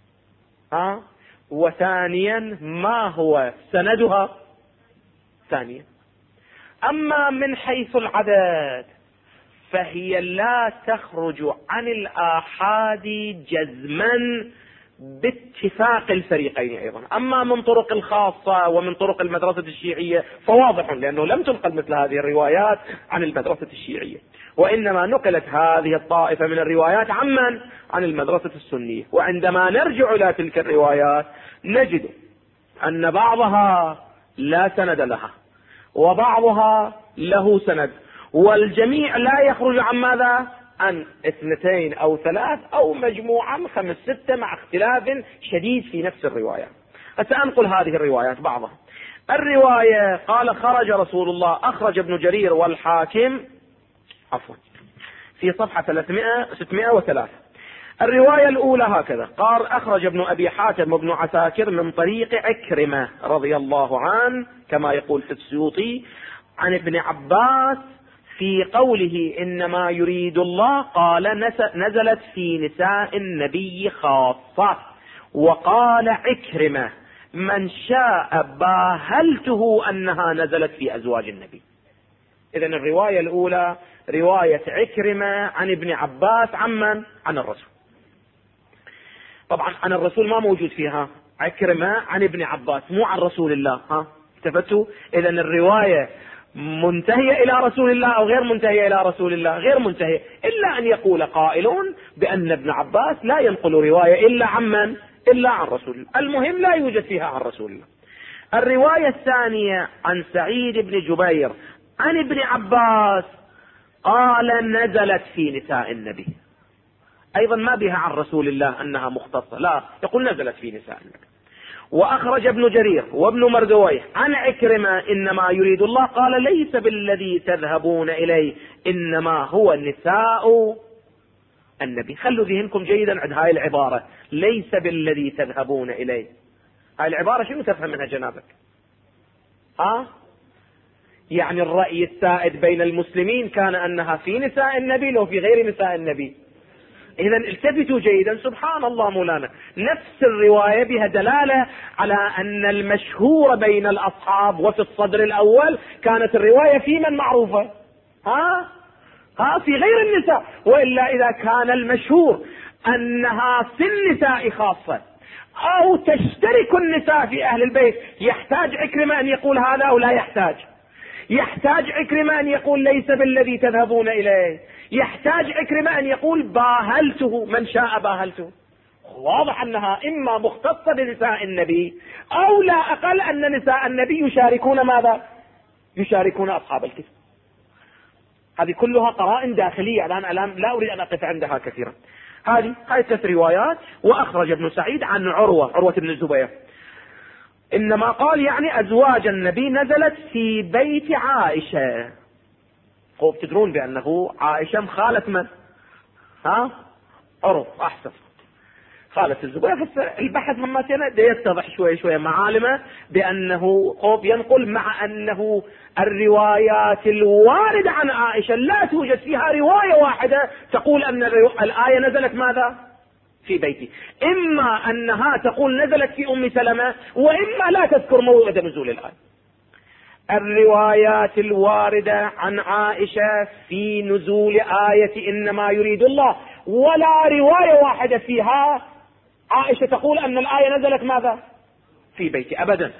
وثانيا ما هو سندها ثانيا. أما من حيث العدد فهي لا تخرج عن الآحاد جزما باتفاق الفريقين أيضا. أما من طرق الخاصة ومن طرق المدرسة الشيعية فواضح، لأنه لم تنقل مثل هذه الروايات عن المدرسة الشيعية، وإنما نقلت هذه الطائفة من الروايات عن المدرسة السنية. وعندما نرجع إلى تلك الروايات نجد أن بعضها لا سند لها وبعضها له سند، والجميع لا يخرج عن ماذا؟ عن 2 أو 3 أو مجموعة 5 6 مع اختلاف شديد في نفس الرواية. سأنقل هذه الروايات بعضها. الرواية قال خرج رسول الله، أخرج ابن جرير والحاكم في صفحة 603. الرواية الأولى هكذا قال: أخرج ابن أبي حاتم وابن عساكر من طريق عكرمة رضي الله عنه كما يقول في السيوطي عن ابن عباس في قوله إنما يريد الله، قال نزلت في نساء النبي خاصة. وقال عكرمة من شاء باهلته أنها نزلت في أزواج النبي. إذن الرواية الأولى رواية عكرمة عن ابن عباس عن الرسول. طبعا عن الرسول ما موجود فيها، عكرمة عن ابن عباس مو عن رسول الله. التفتوا؟ إذن الرواية منتهية إلى رسول الله أو غير منتهية إلى رسول الله؟ غير منتهية، إلا أن يقول قائلون بأن ابن عباس لا ينقل رواية إلا عن رسول الله. المهم لا يوجد فيها عن رسول الله. الرواية الثانية عن سعيد بن جبير عن ابن عباس قال نزلت في نساء النبي، أيضا ما بها عن رسول الله أنها مختصة، لا، يقول نزلت في نساء النبي. وأخرج ابن جرير وابن مردويه عن عكرمة إنما يريد الله، قال ليس بالذي تذهبون إليه إنما هو نساء النبي. خلوا ذهنكم جيدا عند هاي العبارة، ليس بالذي تذهبون إليه. هاي العبارة شنو تفهم منها جنابك؟ يعني الرأي السائد بين المسلمين كان أنها في نساء النبي لو في غير نساء النبي. إذا التفتوا جيدا، سبحان الله مولانا، نفس الرواية بها دلالة على أن المشهور بين الأصحاب وفي الصدر الأول كانت الرواية في من معروفة في غير النساء، وإلا إذا كان المشهور أنها في النساء خاصة أو تشترك النساء في أهل البيت، يحتاج عكرمة أن يقول هذا أو لا يحتاج؟ يحتاج عكرمة أن يقول ليس بالذي تذهبون إليه، يحتاج عكرمة أن يقول باهلته من شاء باهلته. واضح أنها إما مختصة بنساء النبي أو لا أقل أن نساء النبي يشاركون ماذا؟ يشاركون أصحاب الكتاب. هذه كلها قرائن داخلية، الآن لا أريد أن أقف عندها كثيرا. هذه 3 روايات. وأخرج ابن سعيد عن عروة بن الزبير إنما قال يعني أزواج النبي نزلت في بيت عائشة. تدرون بأنه عائشة خالة من؟ عروة، أحسن، خالة الزبير. البحث مما يتضح شوية معالمه بأنه ينقل، مع أنه الروايات الواردة عن عائشة لا توجد فيها رواية واحدة تقول أن الآية نزلت ماذا؟ في بيتي. إما أنها تقول نزلت في أم سلمة، وإما لا تذكر موعد نزول الآية. الروايات الواردة عن عائشة في نزول آية إنما يريد الله ولا رواية واحدة فيها عائشة تقول أن الآية نزلت ماذا؟ في بيتي، أبدا.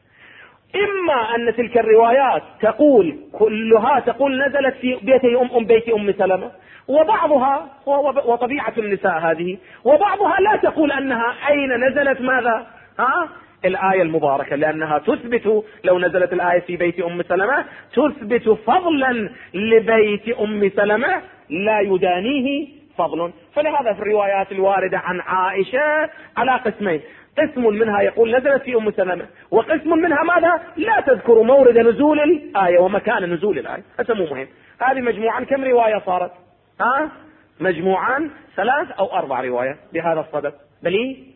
إما أن تلك الروايات تقول كلها تقول نزلت في بيت أم سلمة، وبعضها وطبيعة النساء هذه، وبعضها لا تقول أنها أين نزلت ماذا؟ الآية المباركة، لأنها تثبت لو نزلت الآية في بيت أم سلمة تثبت فضلا لبيت أم سلمة لا يدانيه فضل. فلهذا في الروايات الواردة عن عائشة على قسمين، قسم منها يقول نزلت في أم سلمة، وقسم منها ماذا؟ لا تذكر مورد نزول الآية ومكان نزول الآية. هذا مو مهم. هذه مجموعا كم رواية صارت؟ مجموعا 3 أو 4 روايات بهذا الصدد، بل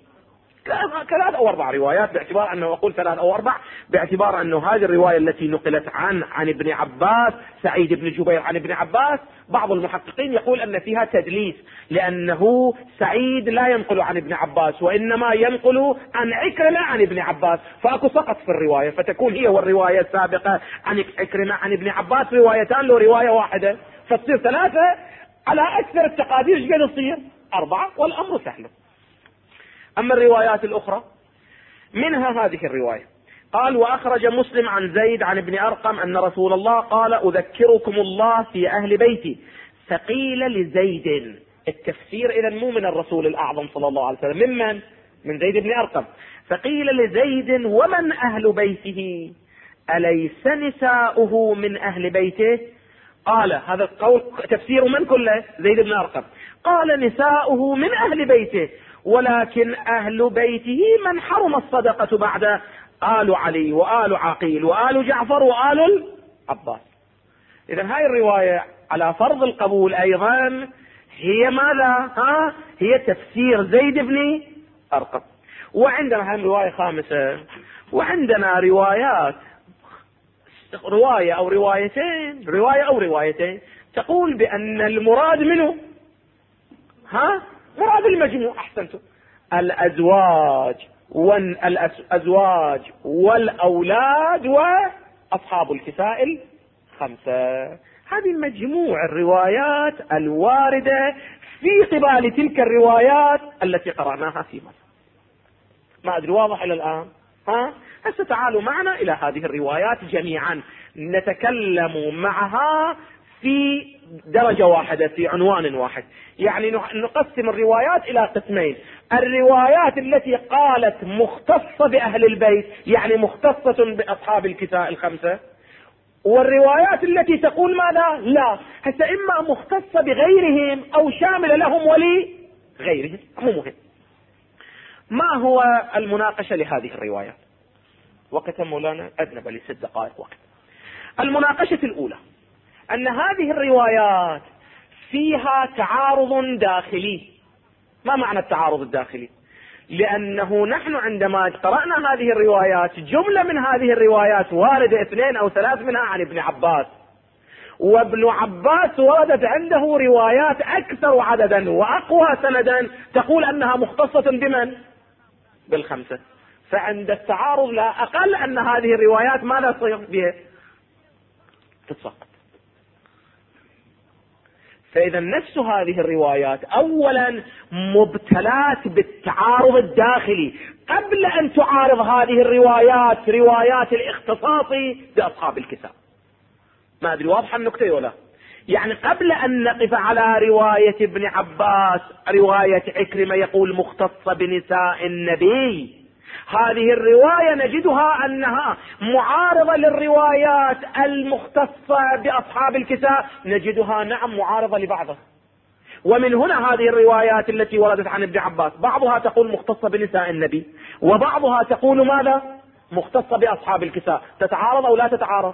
3 أو 4 روايات، باعتبار أنه أقول 3 أو 4 باعتبار أنه هذه الرواية التي نقلت عن ابن عباس، سعيد بن جبير عن ابن عباس، بعض المحققين يقول أن فيها تدليس، لأنه سعيد لا ينقل عن ابن عباس وإنما ينقل عن عكرمة عن ابن عباس، فأكو سقط في الرواية، فتكون هي والرواية السابقة عن عكرمة عن ابن عباس روايتان لو رواية واحدة، فتصير 3 على أكثر التقادير. قد تصير 4 والأمر سهل. أما الروايات الأخرى منها هذه الرواية. قال: وأخرج مسلم عن زيد عن ابن أرقم أن رسول الله قال: أذكركم الله في أهل بيتي. فقيل لزيد، التفسير إذا مو من الرسول الأعظم صلى الله عليه وسلم، من زيد بن أرقم. فقيل لزيد: ومن أهل بيته؟ أليس نساؤه من أهل بيته؟ قال: هذا القول تفسير من كله؟ زيد بن أرقم. قال: نساؤه من أهل بيته، ولكن أهل بيته من حرم الصدقة بعد آل علي وآل عقيل وآل جعفر وآل العباس. إذا هاي الرواية على فرض القبول أيضا هي ماذا؟ هي تفسير زيد بن أرقم. وعندنا هم رواية خامسة، وعندنا رواية أو روايتين تقول بأن المراد منه مراد المجموع. أحسنتم. الأزواج والأولاد وأصحاب الكساء الخمسة. هذه مجموع الروايات الواردة في قبال تلك الروايات التي قرأناها في مصر. ما أدري واضح إلى الآن؟ هسه تعالوا معنا إلى هذه الروايات جميعا، نتكلم معها في درجة واحدة، في عنوان واحد. يعني نقسم الروايات إلى قسمين: الروايات التي قالت مختصة بأهل البيت، يعني مختصة بأصحاب الكساء الخمسة، والروايات التي تقول ماذا؟ لا، هسه إما مختصة بغيرهم أو شاملة لهم ولغيرهم. مو مهم. ما هو المناقشة لهذه الروايات؟ وقت مولانا أذنب لي 6 دقائق وقت. المناقشة الأولى أن هذه الروايات فيها تعارض داخلي. ما معنى التعارض الداخلي؟ لأنه نحن عندما قرأنا هذه الروايات، جملة من هذه الروايات واردة 2 أو 3 منها عن ابن عباس، وابن عباس وردت عنده روايات أكثر عددا وأقوى سندا تقول أنها مختصة بمن؟ بالخمسة. فعند التعارض لا أقل أن هذه الروايات ماذا تصير بها؟ تتسقط. فإذا نفس هذه الروايات أولا مبتلات بالتعارض الداخلي قبل أن تعارض هذه الروايات روايات الاختصاص بأصحاب الكساء. ما أدري واضحة النكتة ولا؟ يعني قبل أن نقف على رواية ابن عباس، رواية عكرمة يقول مختصة بنساء النبي، هذه الرواية نجدها أنها معارضة للروايات المختصة بأصحاب الكساء، نجدها نعم معارضة لبعضها. ومن هنا هذه الروايات التي وردت عن ابن عباس بعضها تقول مختصة بنساء النبي، وبعضها تقول ماذا؟ مختصة بأصحاب الكساء. تتعارض أو لا تتعارض؟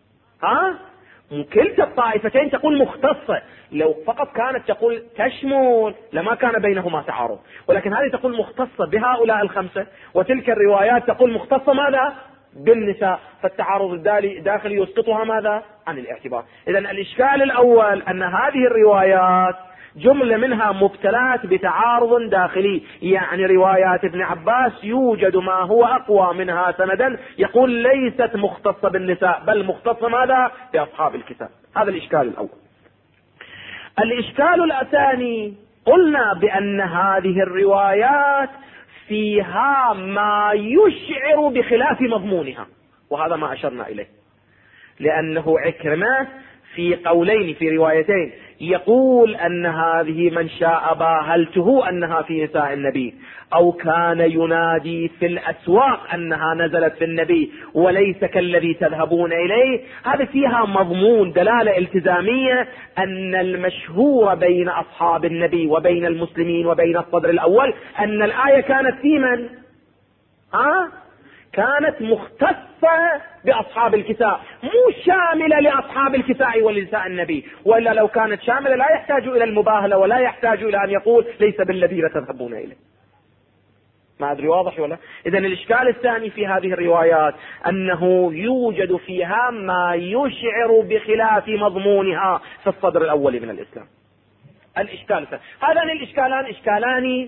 كلتا الطائفتين تقول مختصة. لو فقط كانت تقول تشمل لما كان بينهما تعارض، ولكن هذه تقول مختصة بهؤلاء الخمسة، وتلك الروايات تقول مختصة ماذا؟ بالنساء. فالتعارض الداخلي يسقطها ماذا؟ عن الاعتبار. إذن الإشكال الأول أن هذه الروايات جملة منها مبتلات بتعارض داخلي، يعني روايات ابن عباس يوجد ما هو أقوى منها سندا يقول ليست مختصة بالنساء بل مختصة ماذا؟ بأصحاب الكتاب. هذا الإشكال الأول. الإشكال الثاني قلنا بأن هذه الروايات فيها ما يشعر بخلاف مضمونها، وهذا ما أشرنا إليه، لأنه عكرمة في قولين في روايتين يقول أن هذه من شاء باهلته أنها في نساء النبي، أو كان ينادي في الأسواق أنها نزلت في النبي وليس كالذي تذهبون إليه. هذا فيها مضمون دلالة التزامية أن المشهور بين أصحاب النبي وبين المسلمين وبين الصدر الأول أن الآية كانت في من؟ كانت مختصة بأصحاب الكساء، مو شاملة لأصحاب الكساء ولنساء النبي، وإلا لو كانت شاملة لا يحتاج إلى المباهلة ولا يحتاج إلى أن يقول ليس بالذين تذهبون إليه. ما أدري واضح ولا؟ إذن الإشكال الثاني في هذه الروايات أنه يوجد فيها ما يشعر بخلاف مضمونها في الصدر الأول من الإسلام. الإشكال الثاني، هذان الإشكالان إشكالان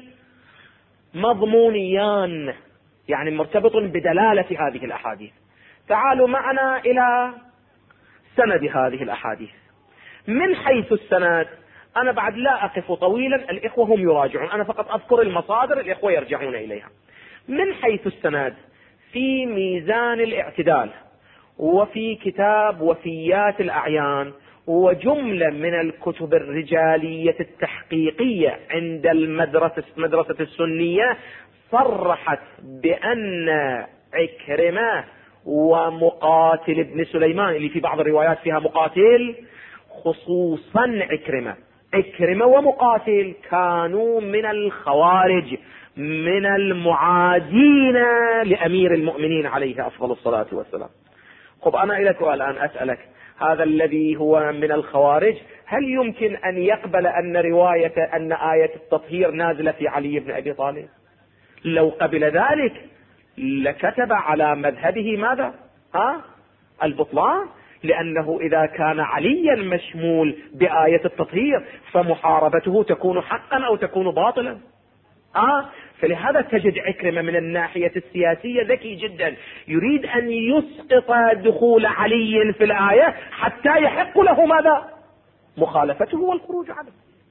مضمونيان، يعني مرتبط بدلالة هذه الأحاديث. تعالوا معنا إلى سند هذه الأحاديث. من حيث السند أنا بعد لا أقف طويلا، الإخوة هم يراجعون، أنا فقط أذكر المصادر الإخوة يرجعون إليها. من حيث السند في ميزان الاعتدال، وفي كتاب وفيات الأعيان، وجملة من الكتب الرجالية التحقيقية عند مدرسة السنية، صرحت بأن عكرمة ومقاتل بن سليمان، اللي في بعض الروايات فيها مقاتل، خصوصا عكرمة ومقاتل كانوا من الخوارج، من المعادين لأمير المؤمنين عليه أفضل الصلاة والسلام. خب أنا إليك الآن أسألك، هذا الذي هو من الخوارج هل يمكن أن يقبل أن رواية أن آية التطهير نازلة في علي بن أبي طالب؟ لو قبل ذلك لكتب على مذهبه ماذا؟ البطلان، لأنه إذا كان عليا مشمول بآية التطهير فمحاربته تكون حقا أو تكون باطلا. فلهذا تجد عكرمة من الناحية السياسية ذكي جدا، يريد أن يسقط دخول علي في الآية حتى يحق له ماذا؟ مخالفته والخروج عنه.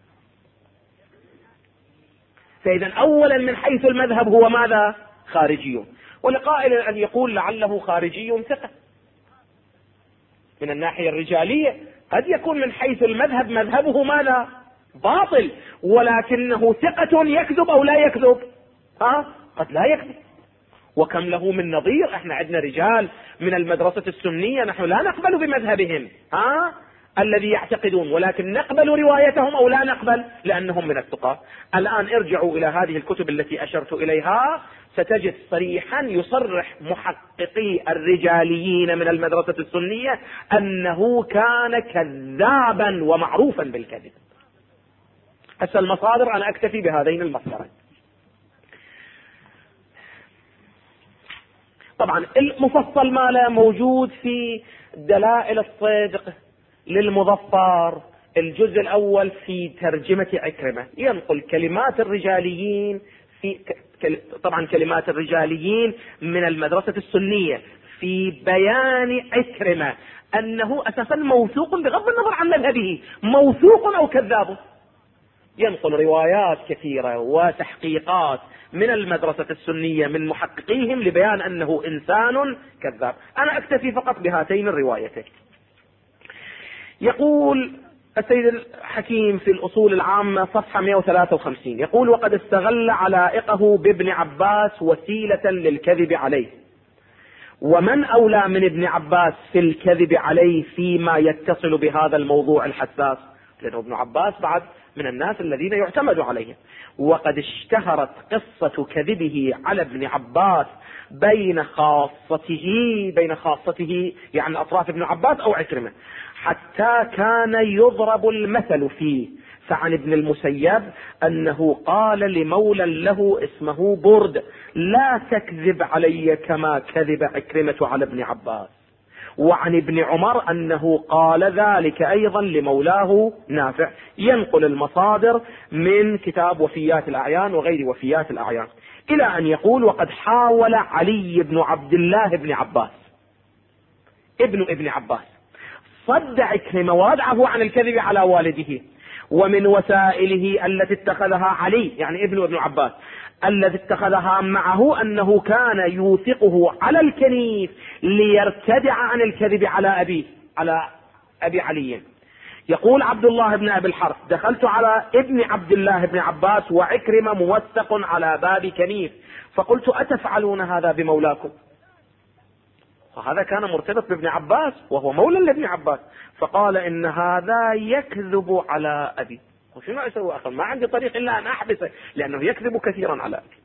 فإذا أولا من حيث المذهب هو ماذا؟ خارجي، ولقائل أن يقول لعله خارجي ثقة. من الناحية الرجالية قد يكون من حيث المذهب مذهبه ماذا؟ باطل، ولكنه ثقة يكذب أو لا يكذب؟ قد لا يكذب. وكم له من نظير، احنا عندنا رجال من المدرسة السنية نحن لا نقبل بمذهبهم الذي يعتقدون، ولكن نقبل روايتهم أو لا نقبل لأنهم من الثقة. الآن ارجعوا إلى هذه الكتب التي أشرت إليها، ستجد صريحا يصرح محققي الرجاليين من المدرسة السنية أنه كان كذابا ومعروفا بالكذب. هسه المصادر أنا أكتفي بهذين المصدرين. طبعا المفصل ماله موجود في دلائل الصدق للمظفر، الجزء الأول في ترجمة عكرمة، ينقل كلمات الرجاليين طبعا كلمات الرجاليين من المدرسة السنية في بيان عكرمة أنه أساسا موثوق بغض النظر عن مذهبه، موثوق أو كذاب. ينقل روايات كثيرة وتحقيقات من المدرسة السنية من محققيهم لبيان أنه إنسان كذاب. أنا أكتفي فقط بهاتين الروايتين. يقول السيد الحكيم في الأصول العامة صفحة 153، يقول: وقد استغل علائقه بابن عباس وسيلة للكذب عليه، ومن أولى من ابن عباس في الكذب عليه فيما يتصل بهذا الموضوع الحساس، لأنه ابن عباس بعد من الناس الذين يعتمد عليهم. وقد اشتهرت قصة كذبه على ابن عباس بين خاصته يعني أطراف ابن عباس أو عكرمة، حتى كان يضرب المثل فيه. فعن ابن المسيب أنه قال لمولى له اسمه برد: لا تكذب علي كما كذب عكرمة على ابن عباس. وعن ابن عمر أنه قال ذلك أيضا لمولاه نافع. ينقل المصادر من كتاب وفيات الأعيان وغير وفيات الأعيان، إلى أن يقول: وقد حاول علي بن عبد الله بن عباس ابن عباس صد عكرمة وردعه عن الكذب على والده. ومن وسائله التي اتخذها علي يعني ابن عباس الذي اتخذها معه أنه كان يوثقه على الكنيف ليرتدع عن الكذب على أبي علي. يقول عبد الله بن أبي الحرث: دخلت على ابن عبد الله بن عباس وعكرمة موثق على باب كنيف، فقلت: أتفعلون هذا بمولاكم؟ فهذا كان مرتبط بابن عباس وهو مولى لابن عباس، فقال: إن هذا يكذب على أبي. وشنو أسوي أخر؟ ما عندي طريق إلا أن أحبسه، لأنه يكذب كثيرا على أبي.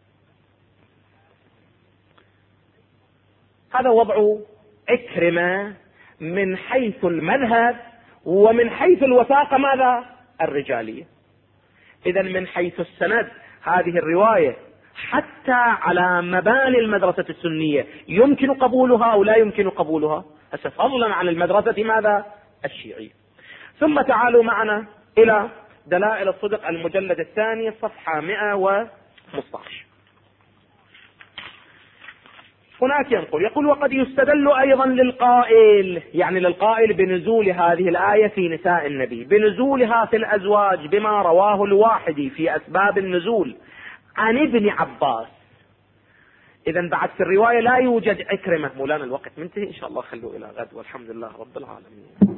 هذا وضع عكرمة من حيث المذهب، ومن حيث الوثاقة ماذا؟ الرجالية. إذا من حيث السند هذه الرواية حتى على مباني المدرسة السنية يمكن قبولها أو لا يمكن قبولها، فضلا عن المدرسة ماذا؟ الشيعية. ثم تعالوا معنا إلى دلائل الصدق المجلد الثاني صفحة 115. هناك ينقل يقول: وقد يستدل أيضا للقائل، يعني للقائل بنزول هذه الآية في نساء النبي، بنزولها في الأزواج بما رواه الواحدي في أسباب النزول عن ابن عباس. إذا بعد في الرواية لا يوجد عكرمة. مولانا الوقت منتهي، إن شاء الله خلوه إلى غد، والحمد لله رب العالمين.